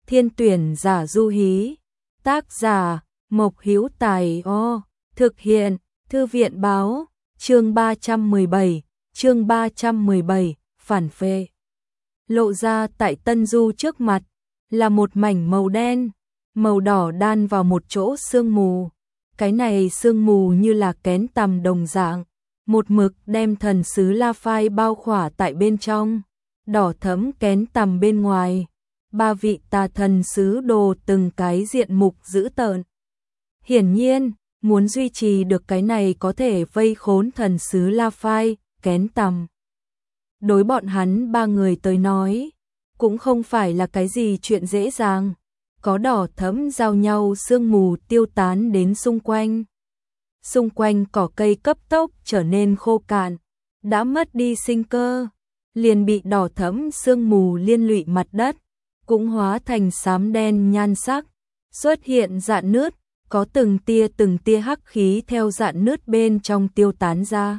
Thiên tuyển giả du hí. Tác giả Mộc Hữu Tài. Thực hiện Thư viện báo. Chương 317, phản phệ. Lộ ra tại Tân Du trước mặt là một mảnh màu đen, màu đỏ đan vào một chỗ sương mù. Cái này sương mù như là kén tằm đồng dạng, một mực đem thần sứ La Phai bao khỏa tại bên trong, đỏ thẫm kén tằm bên ngoài. Ba vị tà thần sứ đồ từng cái diện mục dữ tợn. Hiển nhiên, muốn duy trì được cái này có thể vây khốn thần sứ La Phai, kén tằm. Đối bọn hắn ba người tới nói, cũng không phải là cái gì chuyện dễ dàng. Có đỏ thẫm giao nhau sương mù tiêu tán đến xung quanh. Xung quanh cỏ cây cấp tốc trở nên khô cạn, đã mất đi sinh cơ, liền bị đỏ thẫm sương mù liên lụy mặt đất, cũng hóa thành xám đen nhan sắc, xuất hiện rạn nứt, có từng tia hắc khí theo rạn nứt bên trong tiêu tán ra.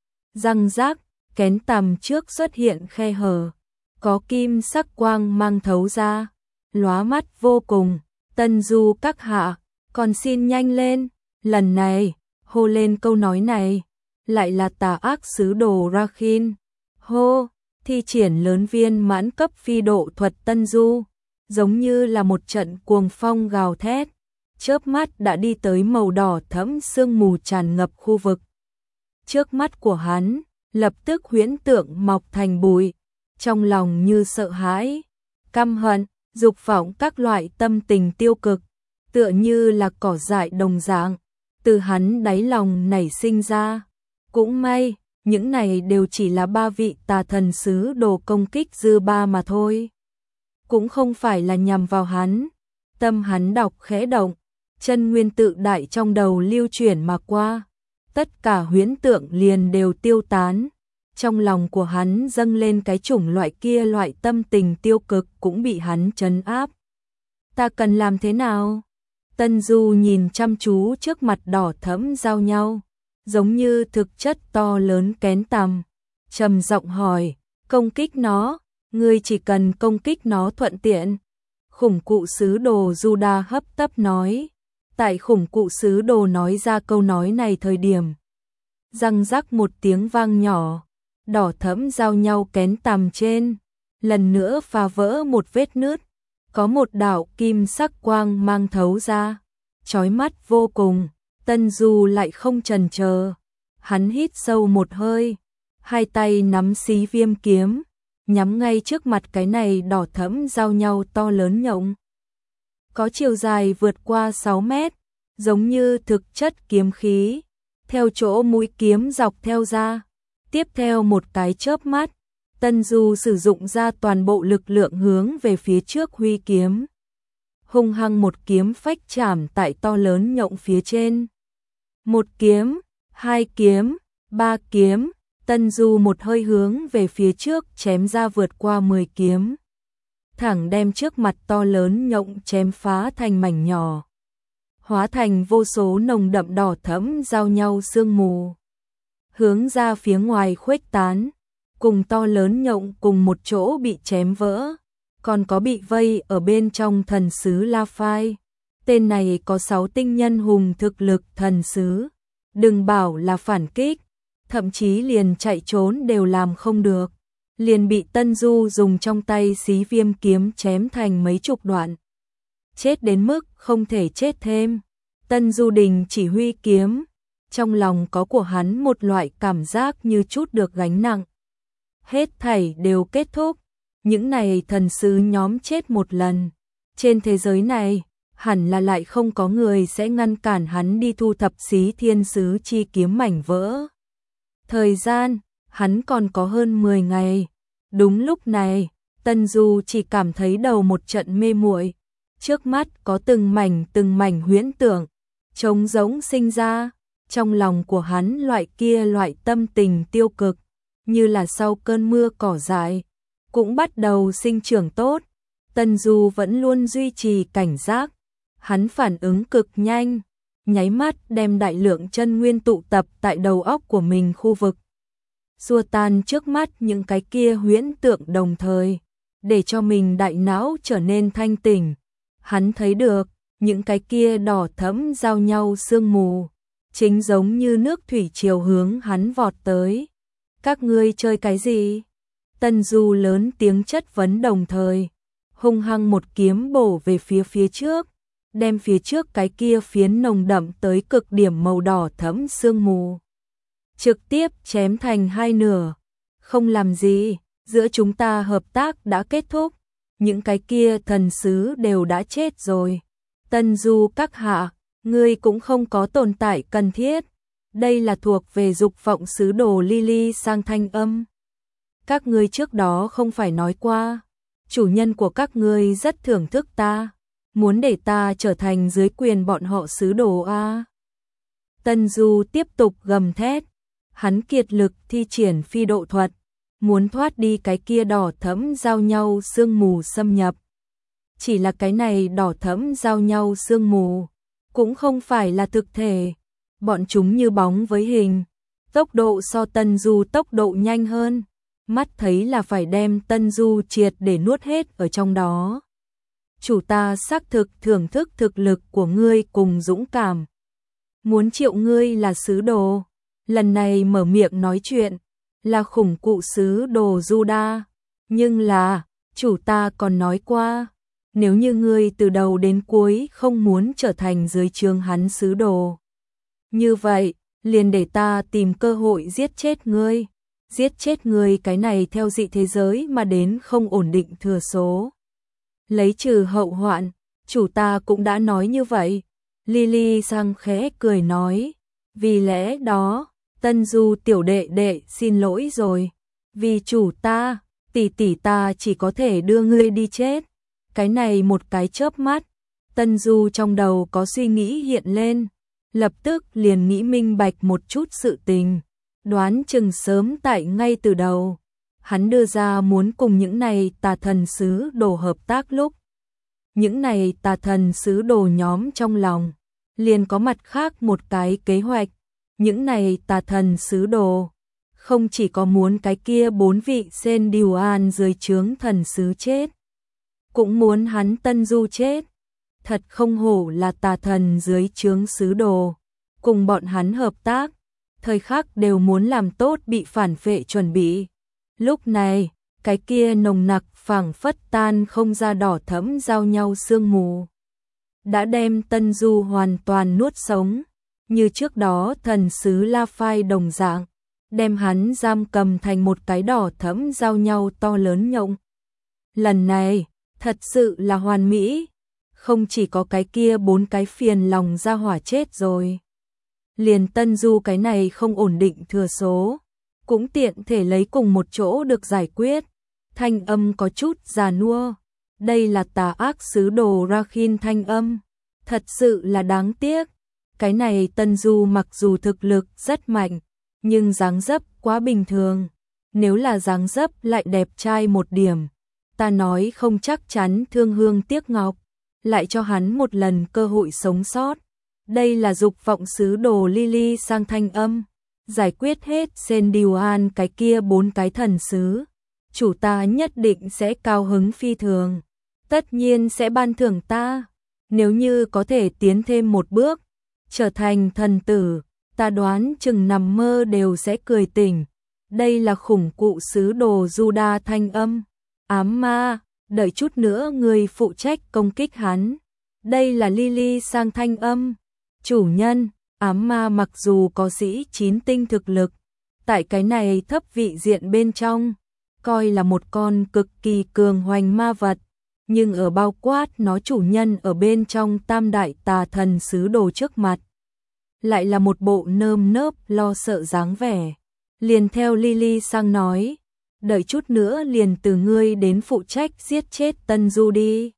Răng rác, kén tằm trước xuất hiện khe hở, có kim sắc quang mang thấu ra, lóa mắt vô cùng. Tân Du các hạ, còn xin nhanh lên, lần này, hô lên câu nói này, lại là tà ác sứ đồ Rakhin. Hô, thi triển lớn viên mãn cấp phi độ thuật Tân Du, giống như là một trận cuồng phong gào thét, chớp mắt đã đi tới màu đỏ thẫm sương mù tràn ngập khu vực. Trước mắt của hắn, lập tức huyễn tượng mọc thành bụi, trong lòng như sợ hãi, căm hận, dục vọng các loại tâm tình tiêu cực, tựa như là cỏ dại đồng dạng, từ hắn đáy lòng nảy sinh ra. Cũng may, những này đều chỉ là ba vị tà thần sứ đồ công kích dư ba mà thôi. Cũng không phải là nhằm vào hắn. Tâm hắn đọc khẽ động, chân nguyên tự đại trong đầu lưu chuyển mà qua. Tất cả huyễn tượng liền đều tiêu tán. Trong lòng của hắn dâng lên cái chủng loại kia loại tâm tình tiêu cực cũng bị hắn trấn áp. Ta cần làm thế nào? Tân Du nhìn chăm chú trước mặt đỏ thẫm giao nhau, giống như thực chất to lớn kén tằm, trầm giọng hỏi, công kích nó, ngươi chỉ cần công kích nó thuận tiện. Khủng cụ sứ đồ Juda hấp tấp nói. Tại khủng cụ sứ đồ nói ra câu nói này thời điểm, răng rắc một tiếng vang nhỏ, đỏ thẫm giao nhau kén tằm trên, lần nữa phá vỡ một vết nứt, có một đạo kim sắc quang mang thấu ra, chói mắt vô cùng. Tân Du lại không chần chờ, hắn hít sâu một hơi, hai tay nắm xí viêm kiếm, nhắm ngay trước mặt cái này đỏ thẫm giao nhau to lớn nhộng. Có chiều dài vượt qua 6 mét, giống như thực chất kiếm khí, theo chỗ mũi kiếm dọc theo ra. Tiếp theo một cái chớp mắt, Tân Du sử dụng ra toàn bộ lực lượng hướng về phía trước huy kiếm. Hung hăng một kiếm phách chạm tại to lớn nhộng phía trên. Một kiếm, hai kiếm, ba kiếm, Tân Du một hơi hướng về phía trước chém ra vượt qua 10 kiếm. Thẳng đem trước mặt to lớn nhộng chém phá thành mảnh nhỏ, hóa thành vô số nồng đậm đỏ thẫm giao nhau sương mù, hướng ra phía ngoài khuếch tán, cùng to lớn nhộng cùng một chỗ bị chém vỡ, còn có bị vây ở bên trong thần sứ La Phai. Tên này có 6 tinh nhân hùng thực lực thần sứ, đừng bảo là phản kích, thậm chí liền chạy trốn đều làm không được, liền bị Tân Du dùng trong tay xí viêm kiếm chém thành mấy chục đoạn. Chết đến mức không thể chết thêm, Tân Du đình chỉ huy kiếm, trong lòng có của hắn một loại cảm giác như chút được gánh nặng. Hết thảy đều kết thúc, những này thần sứ nhóm chết một lần. Trên thế giới này, hẳn là lại không có người sẽ ngăn cản hắn đi thu thập xí thiên sứ chi kiếm mảnh vỡ. Thời gian, hắn còn có hơn 10 ngày. Đúng lúc này, Tân Du chỉ cảm thấy đầu một trận mê muội, trước mắt có từng mảnh huyễn tưởng, trống rỗng sinh ra, trong lòng của hắn loại tâm tình tiêu cực, như là sau cơn mưa cỏ dại, cũng bắt đầu sinh trưởng tốt. Tân Du vẫn luôn duy trì cảnh giác, hắn phản ứng cực nhanh, nháy mắt đem đại lượng chân nguyên tụ tập tại đầu óc của mình khu vực, xua tan trước mắt những cái kia huyễn tượng đồng thời. để cho mình đại não trở nên thanh tỉnh. Hắn thấy được, những cái kia đỏ thẫm giao nhau sương mù, chính giống như nước thủy triều hướng hắn vọt tới. Các ngươi chơi cái gì? Tân Du lớn tiếng chất vấn đồng thời, hung hăng một kiếm bổ về phía trước, đem phía trước cái kia phiến nồng đậm tới cực điểm màu đỏ thẫm sương mù trực tiếp chém thành hai nửa. Không làm gì, giữa chúng ta hợp tác đã kết thúc, những cái kia thần sứ đều đã chết rồi. Tân Du các hạ, ngươi cũng không có tồn tại cần thiết. Đây là thuộc về dục vọng sứ đồ Lily sang thanh âm. Các ngươi trước đó không phải nói qua, chủ nhân của các ngươi rất thưởng thức ta, muốn để ta trở thành dưới quyền bọn họ sứ đồ a. Tân Du tiếp tục gầm thét, hắn kiệt lực thi triển phi độ thuật, muốn thoát đi cái kia đỏ thẫm giao nhau sương mù xâm nhập. Chỉ là cái này đỏ thẫm giao nhau sương mù, cũng không phải là thực thể, bọn chúng như bóng với hình, tốc độ so Tân Du tốc độ nhanh hơn, mắt thấy là phải đem Tân Du triệt để nuốt hết ở trong đó. Chủ ta xác thực thưởng thức thực lực của ngươi cùng dũng cảm, muốn triệu ngươi là sứ đồ. Lần này mở miệng nói chuyện là khủng cụ sứ đồ Juda, nhưng là chủ ta còn nói qua, nếu như ngươi từ đầu đến cuối không muốn trở thành dưới trướng hắn sứ đồ, như vậy liền để ta tìm cơ hội giết chết ngươi. Giết chết ngươi cái này theo dị thế giới mà đến không ổn định thừa số, lấy trừ hậu hoạn, chủ ta cũng đã nói như vậy. Lily sang khẽ cười nói, vì lẽ đó, Tân Du tiểu đệ đệ xin lỗi rồi, vì chủ ta, tỷ tỷ ta chỉ có thể đưa ngươi đi chết. Cái này một cái chớp mắt, Tân Du trong đầu có suy nghĩ hiện lên, lập tức liền nghĩ minh bạch một chút sự tình, đoán chừng sớm tại ngay từ đầu, hắn đưa ra muốn cùng những này tà thần sứ đồ hợp tác lúc. Những này tà thần sứ đồ nhóm trong lòng, liền có mặt khác một cái kế hoạch, những này tà thần sứ đồ, không chỉ có muốn cái kia 4 vị sen điều an dưới trướng thần sứ chết, cũng muốn hắn Tân Du chết. Thật không hổ là tà thần dưới trướng sứ đồ, cùng bọn hắn hợp tác, thời khắc đều muốn làm tốt bị phản phệ chuẩn bị. Lúc này, cái kia nồng nặc phảng phất tan không ra đỏ thẫm giao nhau sương mù, đã đem Tân Du hoàn toàn nuốt sống, như trước đó thần sứ La Phai đồng dạng, đem hắn giam cầm thành một cái đỏ thẫm giao nhau to lớn nhộng. Lần này, thật sự là hoàn mỹ, không chỉ có cái kia 4 cái phiền lòng ra hỏa chết rồi, liền Tân Du cái này không ổn định thừa số, cũng tiện thể lấy cùng một chỗ được giải quyết. Thanh âm có chút già nua, đây là tà ác sứ đồ Rakhin thanh âm, thật sự là đáng tiếc. Cái này Tân Du mặc dù thực lực rất mạnh, nhưng dáng dấp quá bình thường, nếu là dáng dấp lại đẹp trai một điểm, ta nói không chắc chắn thương hương tiếc ngọc, lại cho hắn một lần cơ hội sống sót. Đây là dục vọng sứ đồ Lily sang thanh âm, giải quyết hết sen điều an cái kia 4 cái thần sứ, chủ ta nhất định sẽ cao hứng phi thường, tất nhiên sẽ ban thưởng ta, nếu như có thể tiến thêm một bước, trở thành thần tử, ta đoán chừng nằm mơ đều sẽ cười tỉnh. Đây là khủng cụ sứ đồ Juda thanh âm, ám ma, đợi chút nữa người phụ trách công kích hắn. Đây là Lily sang thanh âm, chủ nhân, ám ma mặc dù có sĩ 9 tinh thực lực, tại cái này thấp vị diện bên trong, coi là một con cực kỳ cường hoành ma vật, nhưng ở bao quát nó chủ nhân ở bên trong tam đại tà thần sứ đồ trước mặt, lại là một bộ nơm nớp lo sợ dáng vẻ. Liền theo Lily sang nói, đợi chút nữa liền từ ngươi đến phụ trách giết chết Tân Du đi.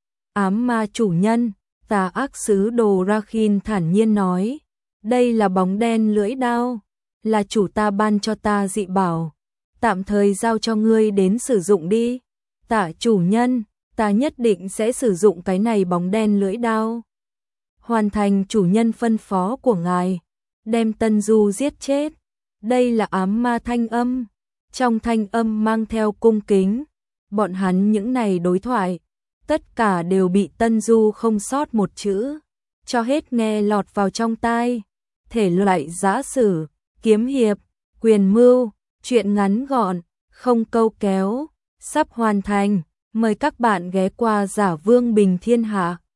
Ám ma chủ nhân, tà ác sứ đồ Rakhin thản nhiên nói, đây là bóng đen lưỡi đao, là chủ ta ban cho ta dị bảo, tạm thời giao cho ngươi đến sử dụng đi. Tạ chủ nhân, ta nhất định sẽ sử dụng cái này bóng đen lưỡi đao, hoàn thành chủ nhân phân phó của ngài, đem Tân Du giết chết. Đây là ám ma thanh âm, trong thanh âm mang theo cung kính, Bọn hắn những này đối thoại, tất cả đều bị Tân Du không sót một chữ, cho hết nghe lọt vào trong tai. Thể loại giã sử, kiếm hiệp, quyền mưu, truyện ngắn gọn, không câu kéo, sắp hoàn thành. Mời các bạn ghé qua Giả Vương Bình Thiên Hạ.